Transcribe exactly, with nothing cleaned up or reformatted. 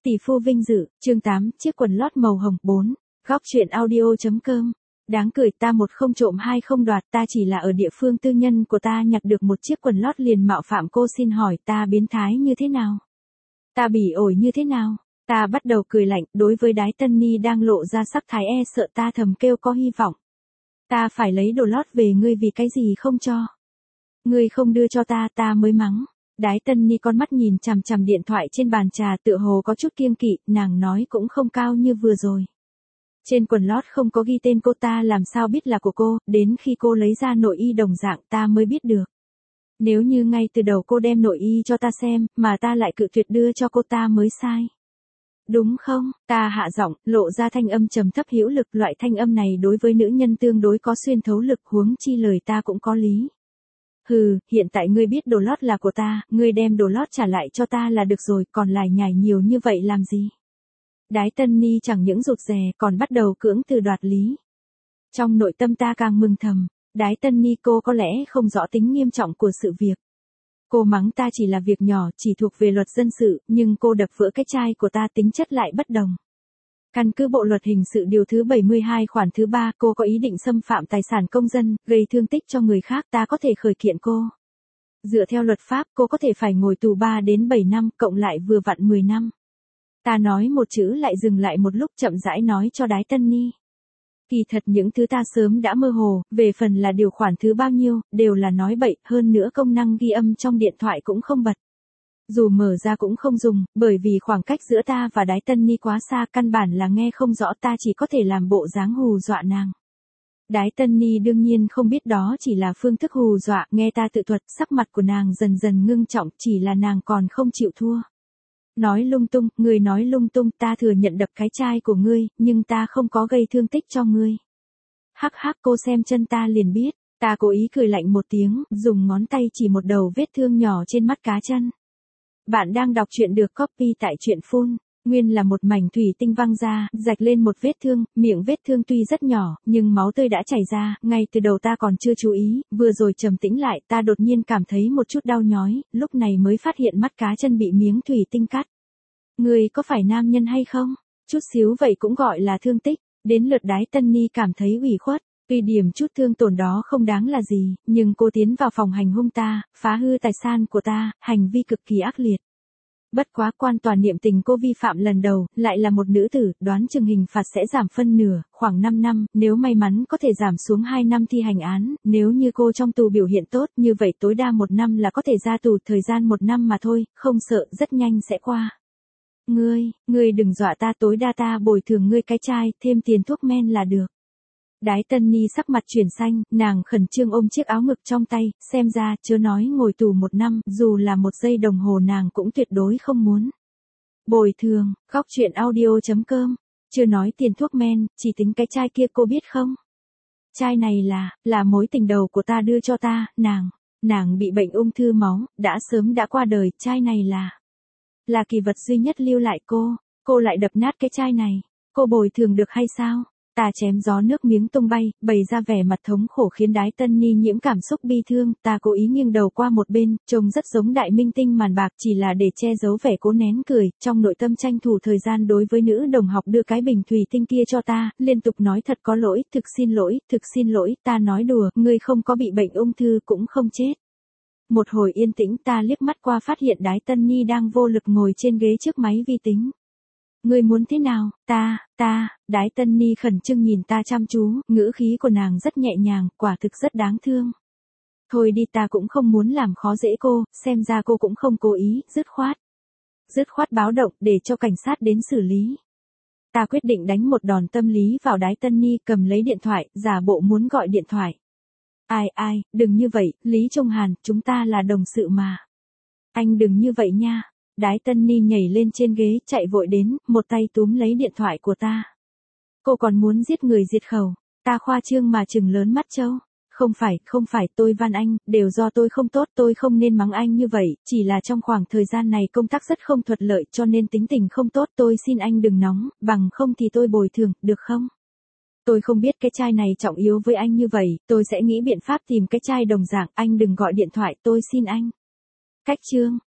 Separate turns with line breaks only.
Tỷ phú vinh dự, chương tám, chiếc quần lót màu hồng. bốn. Góc truyện audio.com. Đáng cười, ta một không trộm hai không đoạt, ta chỉ là ở địa phương tư nhân của ta nhặt được một chiếc quần lót liền mạo phạm cô, xin hỏi ta biến thái như thế nào? Ta bỉ ổi như thế nào? Ta bắt đầu cười lạnh, đối với Đái Tân Ni đang lộ ra sắc thái e sợ, ta thầm kêu có hy vọng. Ta phải lấy đồ lót về, ngươi vì cái gì không cho? Ngươi không đưa cho ta, ta mới mắng. Đái Tân Ni con mắt nhìn chằm chằm điện thoại trên bàn trà, tựa hồ có chút kiêng kỵ, nàng nói cũng không cao như vừa rồi. Trên quần lót không có ghi tên cô, ta làm sao biết là của cô, đến khi cô lấy ra nội y đồng dạng ta mới biết được. Nếu như ngay từ đầu cô đem nội y cho ta xem, mà ta lại cự tuyệt đưa cho cô, ta mới sai. Đúng không? Ta hạ giọng, lộ ra thanh âm trầm thấp hữu lực, loại thanh âm này đối với nữ nhân tương đối có xuyên thấu lực, huống chi lời ta cũng có lý. Hừ, hiện tại ngươi biết đồ lót là của ta, ngươi đem đồ lót trả lại cho ta là được rồi, còn lải nhải nhiều như vậy làm gì? Đái Tân Ni chẳng những rụt rè, còn bắt đầu cưỡng từ đoạt lý. Trong nội tâm ta càng mừng thầm, Đái Tân Ni cô có lẽ không rõ tính nghiêm trọng của sự việc. Cô mắng ta chỉ là việc nhỏ, chỉ thuộc về luật dân sự, nhưng cô đập vỡ cái chai của ta, tính chất lại bất đồng. Căn cứ Bộ luật hình sự điều thứ bảy mươi hai khoản thứ ba, cô có ý định xâm phạm tài sản công dân, gây thương tích cho người khác, ta có thể khởi kiện cô. Dựa theo luật pháp, cô có thể phải ngồi tù ba đến bảy năm, cộng lại vừa vặn mười năm. Ta nói một chữ lại dừng lại một lúc, chậm rãi nói cho Đái Tân Ni. Kỳ thật những thứ ta sớm đã mơ hồ, về phần là điều khoản thứ bao nhiêu, đều là nói bậy, hơn nữa công năng ghi âm trong điện thoại cũng không bật. Dù mở ra cũng không dùng, bởi vì khoảng cách giữa ta và Đái Tân Ni quá xa, căn bản là nghe không rõ, ta chỉ có thể làm bộ dáng hù dọa nàng. Đái Tân Ni đương nhiên không biết đó chỉ là phương thức hù dọa, nghe ta tự thuật, sắc mặt của nàng dần dần ngưng trọng, chỉ là nàng còn không chịu thua. Nói lung tung, ngươi nói lung tung, ta thừa nhận đập cái chai của ngươi, nhưng ta không có gây thương tích cho ngươi. Hắc hắc, cô xem chân ta liền biết, ta cố ý cười lạnh một tiếng, dùng ngón tay chỉ một đầu vết thương nhỏ trên mắt cá chân. Bạn đang đọc truyện được copy tại truyện phun. Nguyên là một mảnh thủy tinh văng ra, rạch lên một vết thương, miệng vết thương tuy rất nhỏ, nhưng máu tươi đã chảy ra, ngay từ đầu ta còn chưa chú ý, vừa rồi trầm tĩnh lại, ta đột nhiên cảm thấy một chút đau nhói, lúc này mới phát hiện mắt cá chân bị miếng thủy tinh cắt. Người có phải nam nhân hay không? Chút xíu vậy cũng gọi là thương tích, đến lượt Đái Tân Ni cảm thấy ủy khuất. Tuy điểm chút thương tổn đó không đáng là gì, nhưng cô tiến vào phòng hành hung ta, phá hư tài sản của ta, hành vi cực kỳ ác liệt. Bất quá quan tòa niệm tình cô vi phạm lần đầu, lại là một nữ tử, đoán chừng hình phạt sẽ giảm phân nửa, khoảng năm năm, nếu may mắn có thể giảm xuống hai năm thi hành án, nếu như cô trong tù biểu hiện tốt, như vậy tối đa một năm là có thể ra tù, thời gian một năm mà thôi, không sợ, rất nhanh sẽ qua. Ngươi, ngươi đừng dọa ta, tối đa ta bồi thường ngươi cái chai, thêm tiền thuốc men là được. Đái Tân Ni sắc mặt chuyển xanh, nàng khẩn trương ôm chiếc áo ngực trong tay, xem ra, chớ nói ngồi tù một năm, dù là một giây đồng hồ nàng cũng tuyệt đối không muốn. Bồi thường, góc truyện audio.com, chưa nói tiền thuốc men, chỉ tính cái chai kia, cô biết không? Chai này là, là mối tình đầu của ta đưa cho ta, nàng, nàng bị bệnh ung thư máu, đã sớm đã qua đời, chai này là, là kỳ vật duy nhất lưu lại cô, cô lại đập nát cái chai này, cô bồi thường được hay sao? Ta chém gió nước miếng tung bay, bày ra vẻ mặt thống khổ khiến Đái Tân Ni nhiễm cảm xúc bi thương, ta cố ý nghiêng đầu qua một bên, trông rất giống đại minh tinh màn bạc, chỉ là để che giấu vẻ cố nén cười, trong nội tâm tranh thủ thời gian đối với nữ đồng học đưa cái bình thủy tinh kia cho ta, liên tục nói thật có lỗi, thực xin lỗi, thực xin lỗi, ta nói đùa, ngươi không có bị bệnh ung thư cũng không chết. Một hồi yên tĩnh, ta liếc mắt qua phát hiện Đái Tân Ni đang vô lực ngồi trên ghế trước máy vi tính. Ngươi muốn thế nào? Ta, ta, Đái Tân Ni khẩn trương nhìn ta chăm chú, ngữ khí của nàng rất nhẹ nhàng, quả thực rất đáng thương. Thôi đi, ta cũng không muốn làm khó dễ cô, xem ra cô cũng không cố ý, dứt khoát. Dứt khoát báo động, để cho cảnh sát đến xử lý. Ta quyết định đánh một đòn tâm lý vào Đái Tân Ni, cầm lấy điện thoại, giả bộ muốn gọi điện thoại. Ai ai, đừng như vậy, Lý Trung Hàn, chúng ta là đồng sự mà. Anh đừng như vậy nha. Đái Tân Ni nhảy lên trên ghế, chạy vội đến, một tay túm lấy điện thoại của ta. Cô còn muốn giết người diệt khẩu, ta khoa trương mà trừng lớn mắt trâu. Không phải, không phải, tôi van anh, đều do tôi không tốt, tôi không nên mắng anh như vậy, chỉ là trong khoảng thời gian này công tác rất không thuận lợi cho nên tính tình không tốt, tôi xin anh đừng nóng, bằng không thì tôi bồi thường, được không? Tôi không biết cái chai này trọng yếu với anh như vậy, tôi sẽ nghĩ biện pháp tìm cái chai đồng dạng, anh đừng gọi điện thoại, tôi xin anh. Cách chương,